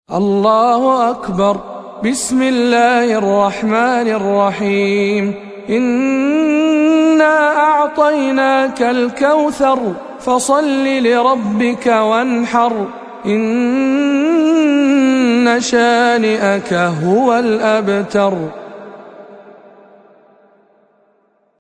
الله أكبر. بسم الله الرحمن الرحيم. إنا أعطيناك الكوثر فصل لربك وانحر إن شانئك هو الأبتر.